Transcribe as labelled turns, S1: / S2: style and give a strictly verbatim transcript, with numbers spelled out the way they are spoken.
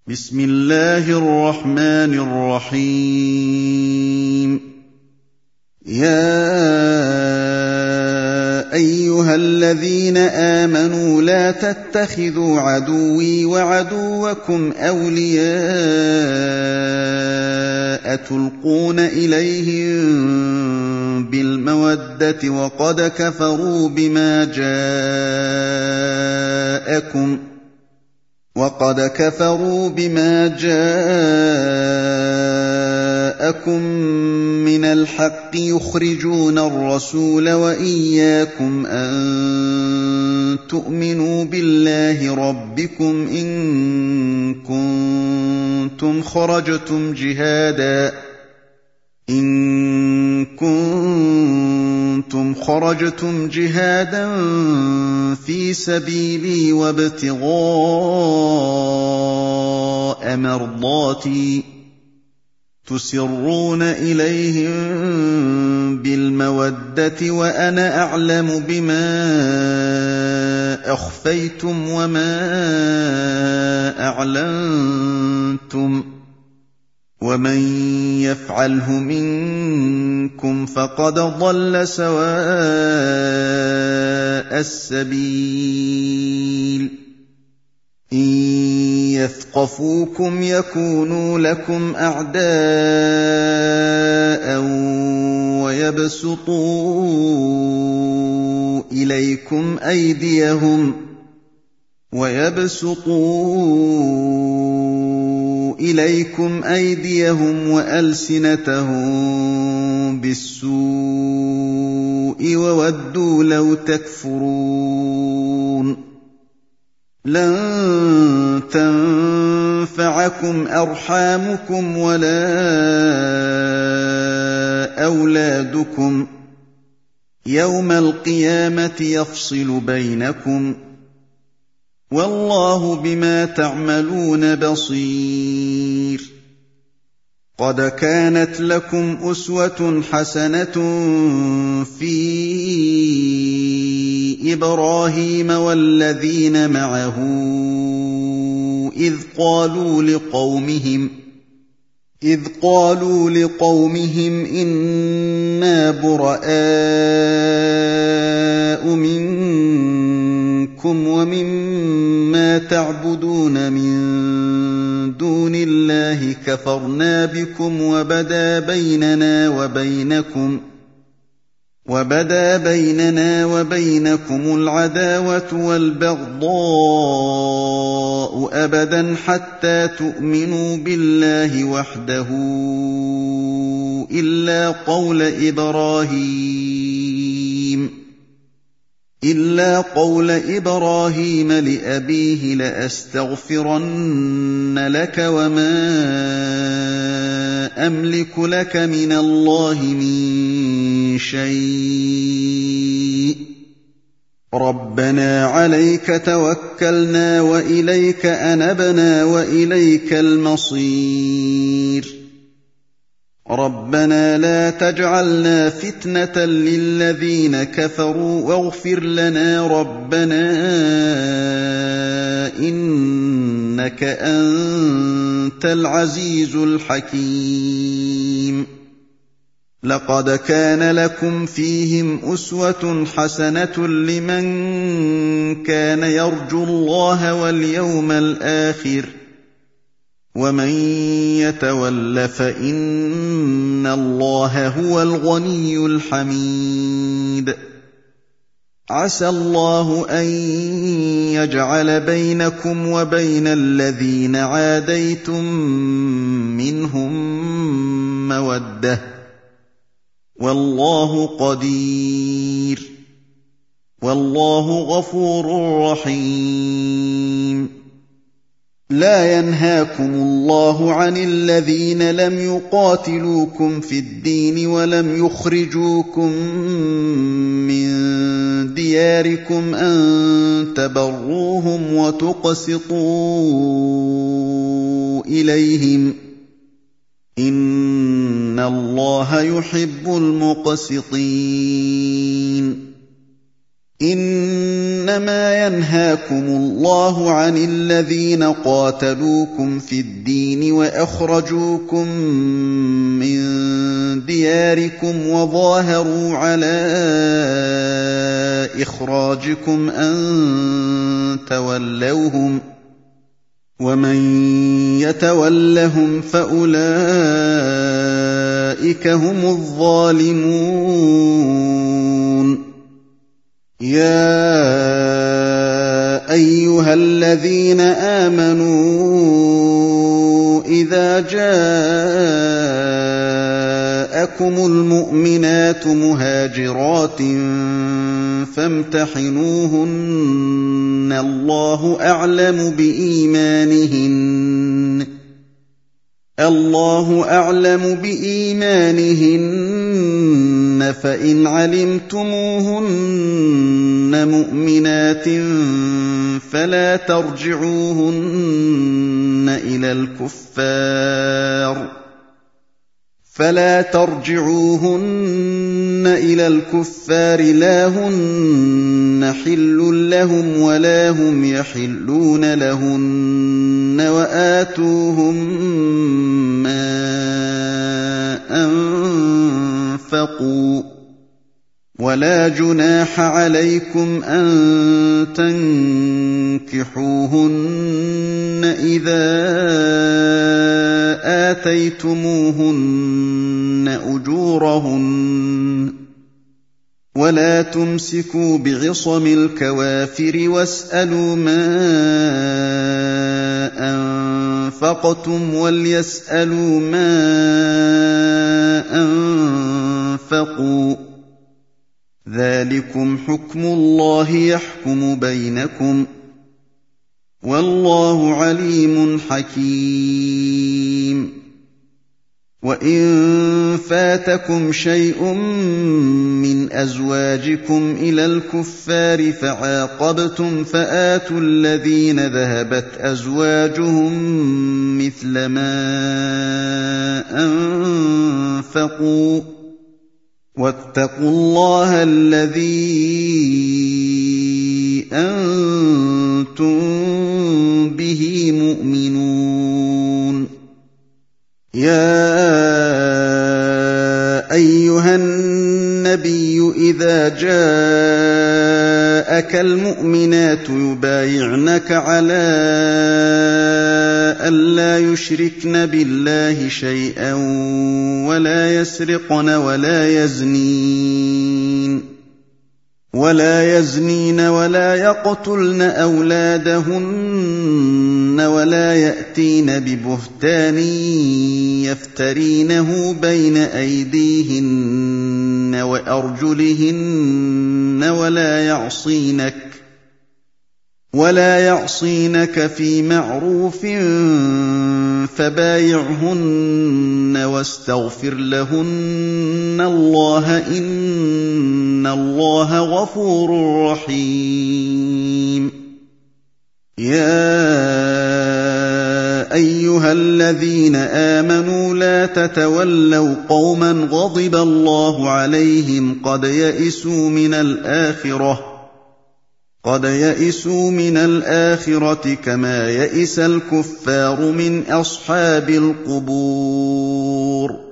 S1: بسم الله الرحمن الرحيم يا أيها الذين آمنوا لا تتخذوا عدوي وعدوكم أولياء تلقون إليهم بالمودة وقد كفروا بما جاءكم وقد كفروا بما جاءكم من الحق يخرجون الرسول وإياكم أن تؤمنوا بالله ربكم إن كنتم خرجتم جهادا إن كنتم خرجتم جهادا في سبيلي وابتغاء مرضاتي تسرون إليهم بالمودة وأنا أعلم بما أخفيتم وما أعلنتم ومن يفعله منكم فقد ضل سواء السبيل إن يثقفوكم يكونوا لكم أعداء ويبسطوا إليكم أيديهم ويبسطوا إليكم أيديهم وألسنتهم بالسوء وودوا لو تكفرون لن تنفعكم أرحامكم ولا أولادكم يوم القيامة يفصل بينكم والله بما تعملون بصير قد كانت لكم أسوة حسنة في إبراهيم والذين معه إذ قالوا لقومهم إذ قالوا لقومهم إنا براء منكم ومما تعبدون من دون الله كفرنا بكم وبدا بيننا وبينكم وبدا بيننا وبينكم العداوة والبغضاء أبدا حتى تؤمنوا بالله وحده إلا قول إبراهيم إلا قول إبراهيم لأبيه لأستغفرن لك وما أملك لك من الله من شيء ربنا عليك توكلنا وإليك أنبنا وإليك المصير ربنا لا تجعلنا فتنة للذين كفروا واغفر لنا ربنا إنك أنت العزيز الحكيم لقد كان لكم فيهم أسوة حسنة لمن كان يرجو الله واليوم الآخر ومن يتول فإن الله هو الغني الحميد عسى الله أن يجعل بينكم وبين الذين عاديتم منهم مودة والله قدير والله غفور رحيم لا ينهاكم الله عن الذين لم يقاتلوكم في الدين ولم يخرجوكم من دياركم أن تبروهم وتقسطوا إليهم إن الله يحب المقسطين إن إنما ينهاكم الله عن الذين قاتلوكم في الدين وأخرجوكم من دياركم وظاهروا على إخراجكم أن تولوهم ومن يتولهم فأولئك هم الظالمون يا أيها الذين آمنوا إذا جاءكم المؤمنات مهاجرات فامتحنوهن الله أعلم بإيمانهن الله أعلم بإيمانهن فإن علمتموهن مؤمنات فلا ترجعوهن إلى الكفار فلا ترجعوهن إلى الكفار لا هن حل لهم ولا هم يحلون لهن وآتوهم ما أنفقوا ولا جناح عليكم أن تنكحوهن إذا آتيتموهن أجورهن ولا تمسكوا بعصم الكوافر واسألوا ما أنفقتم وليسألوا ما أنفقوا ذلكم حكم الله يحكم بينكم والله عليم حكيم وإن فاتكم شيء من أزواجكم إلى الكفار فعاقبتم فآتوا الذين ذهبت أزواجهم مثل ما أنفقوا واتقوا الله الذي أنتم به مؤمنون يا أيها النبي إذا جاءك المؤمنات يبايعنك على ألا يشركن بالله شيئا ولا يسرقن ولا يزنين ولا يزنين ولا يقتلن أولادهن ولا يأتين ببهتان يفترينه بين أيديهن وأرجلهن ولا يعصينك ولا يعصينك في معروف فبايعهن واستغفر لهن الله إن الله غفور رحيم يا أيها الذين آمنوا لا تتولوا قوما غضب الله عليهم قد يئسوا من الآخرة قد يئسوا من الآخرة كما يئس الكفار من أصحاب القبور